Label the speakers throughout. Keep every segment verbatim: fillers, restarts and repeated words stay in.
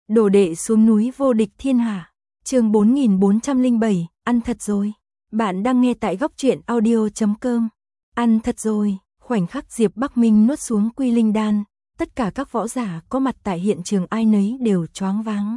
Speaker 1: Đồ đệ xuống núi vô địch thiên hạ. Chương bốn nghìn bốn trăm lẻ bảy, ăn thật rồi. Bạn đang nghe tại góc truyện audio chấm com. Ăn thật rồi, khoảnh khắc Diệp Bắc Minh nuốt xuống Quy Linh đan, tất cả các võ giả có mặt tại hiện trường ai nấy đều choáng váng.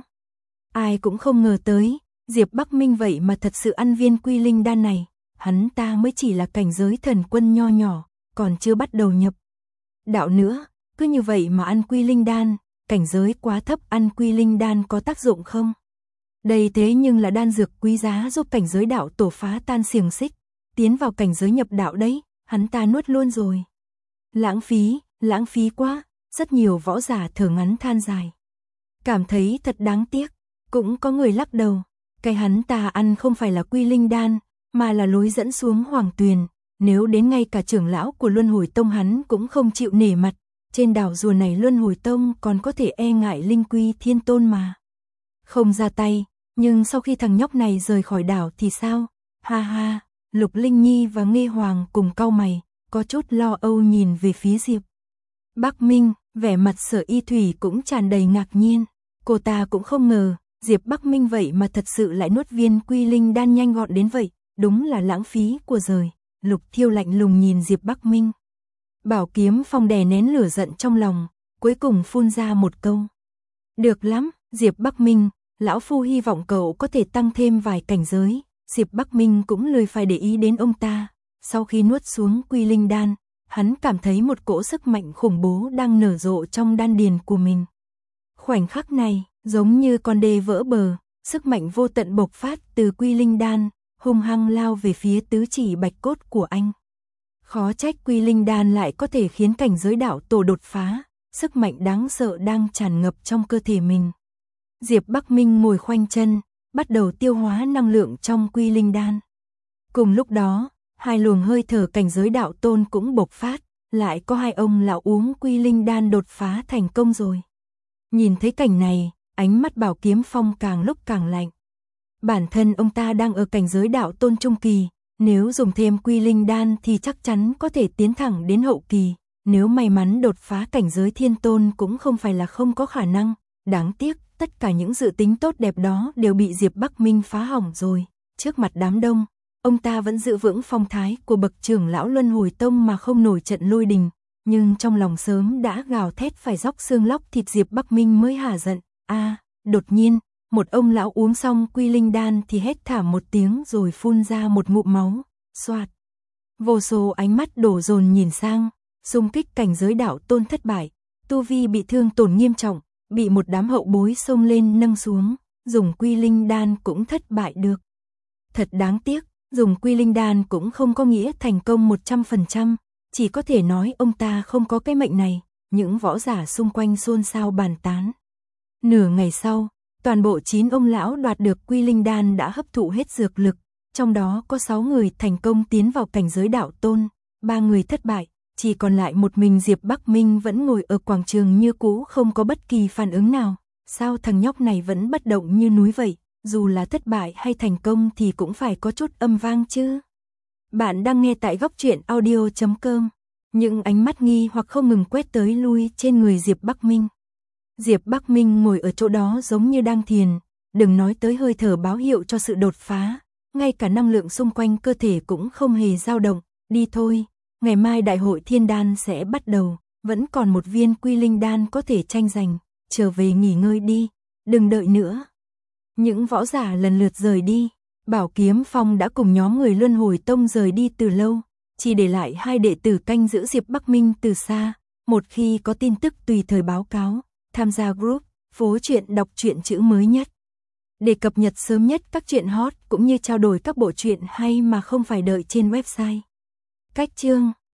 Speaker 1: Ai cũng không ngờ tới, Diệp Bắc Minh vậy mà thật sự ăn viên Quy Linh đan này, hắn ta mới chỉ là cảnh giới thần quân nho nhỏ, còn chưa bắt đầu nhập đạo nữa, cứ như vậy mà ăn Quy Linh đan, cảnh giới quá thấp ăn Quy Linh đan có tác dụng không? Đây thế nhưng là đan dược quý giá giúp cảnh giới đạo tổ phá tan xiềng xích, tiến vào cảnh giới nhập đạo đấy, hắn ta nuốt luôn rồi. Lãng phí, lãng phí quá, rất nhiều võ giả thở ngắn than dài. Cảm thấy thật đáng tiếc, cũng có người lắc đầu, cái hắn ta ăn không phải là Quy Linh đan, mà là lối dẫn xuống Hoàng Tuyền, nếu đến ngay cả trưởng lão của Luân Hồi Tông hắn cũng không chịu nể mặt, trên đảo rùa này Luân Hồi Tông còn có thể e ngại Linh Quy Thiên Tôn mà. Không ra tay, nhưng sau khi thằng nhóc này rời khỏi đảo thì sao? Ha ha, Lục Linh Nhi và Nghê Hoàng cùng cau mày, có chút lo âu nhìn về phía Diệp Bắc Minh, vẻ mặt Sở Y Thủy cũng tràn đầy ngạc nhiên. Cô ta cũng không ngờ, Diệp Bắc Minh vậy mà thật sự lại nuốt viên Quy Linh đan nhanh gọn đến vậy, đúng là lãng phí của giời. Lục Thiêu lạnh lùng nhìn Diệp Bắc Minh. Bảo Kiếm Phong đè nén lửa giận trong lòng, cuối cùng phun ra một câu. Được lắm, Diệp Bắc Minh, lão phu hy vọng cậu có thể tăng thêm vài cảnh giới. Diệp Bắc Minh cũng lười phải để ý đến ông ta. Sau khi nuốt xuống Quy Linh đan, hắn cảm thấy một cỗ sức mạnh khủng bố đang nở rộ trong đan điền của mình. Khoảnh khắc này, giống như con đê vỡ bờ, sức mạnh vô tận bộc phát từ Quy Linh đan, hung hăng lao về phía tứ chỉ bạch cốt của anh. Khó trách Quy Linh đan lại có thể khiến cảnh giới đạo tổ đột phá, sức mạnh đáng sợ đang tràn ngập trong cơ thể mình. Diệp Bắc Minh ngồi khoanh chân, bắt đầu tiêu hóa năng lượng trong Quy Linh đan. Cùng lúc đó, hai luồng hơi thở cảnh giới đạo tôn cũng bộc phát, lại có hai ông lão uống Quy Linh đan đột phá thành công rồi. Nhìn thấy cảnh này, ánh mắt Bảo Kiếm Phong càng lúc càng lạnh. Bản thân ông ta đang ở cảnh giới đạo tôn trung kỳ, nếu dùng thêm Quy Linh đan thì chắc chắn có thể tiến thẳng đến hậu kỳ, nếu may mắn đột phá cảnh giới thiên tôn cũng không phải là không có khả năng. Đáng tiếc, tất cả những dự tính tốt đẹp đó đều bị Diệp Bắc Minh phá hỏng rồi. Trước mặt đám đông, ông ta vẫn giữ vững phong thái của bậc trưởng lão Luân Hồi Tông mà không nổi trận lôi đình, nhưng trong lòng sớm đã gào thét phải róc xương lóc thịt. Diệp Bắc Minh mới hả giận. A, à, đột nhiên, một ông lão uống xong Quy Linh đan thì hét thảm một tiếng rồi phun ra một ngụm máu. Xoạt. Vô số ánh mắt đổ dồn nhìn sang, xung kích cảnh giới đạo tôn thất bại, tu vi bị thương tổn nghiêm trọng, bị một đám hậu bối xông lên nâng xuống, dùng Quy Linh đan cũng thất bại được. Thật đáng tiếc, dùng Quy Linh đan cũng không có nghĩa thành công một trăm phần trăm, chỉ có thể nói ông ta không có cái mệnh này. Những võ giả xung quanh xôn xao bàn tán. Nửa ngày sau, toàn bộ chín ông lão đoạt được Quy Linh đan đã hấp thụ hết dược lực, trong đó có sáu người thành công tiến vào cảnh giới đạo tôn, ba người thất bại, chỉ còn lại một mình Diệp Bắc Minh vẫn ngồi ở quảng trường như cũ không có bất kỳ phản ứng nào. Sao thằng nhóc này vẫn bất động như núi vậy, dù là thất bại hay thành công thì cũng phải có chút âm vang chứ. Bạn đang nghe tại góc truyện audio chấm com. Những ánh mắt nghi hoặc không ngừng quét tới lui trên người Diệp Bắc Minh. Diệp Bắc Minh ngồi ở chỗ đó giống như đang thiền, đừng nói tới hơi thở báo hiệu cho sự đột phá, ngay cả năng lượng xung quanh cơ thể cũng không hề dao động. Đi thôi, ngày mai đại hội thiên đan sẽ bắt đầu, vẫn còn một viên Quy Linh đan có thể tranh giành, trở về nghỉ ngơi đi, đừng đợi nữa. Những võ giả lần lượt rời đi, Bảo Kiếm Phong đã cùng nhóm người Luân Hồi Tông rời đi từ lâu, chỉ để lại hai đệ tử canh giữ Diệp Bắc Minh từ xa, một khi có tin tức tùy thời báo cáo, tham gia group Phố Truyện đọc truyện chữ mới nhất. Để cập nhật sớm nhất các truyện hot cũng như trao đổi các bộ truyện hay mà không phải đợi trên website. Cách chương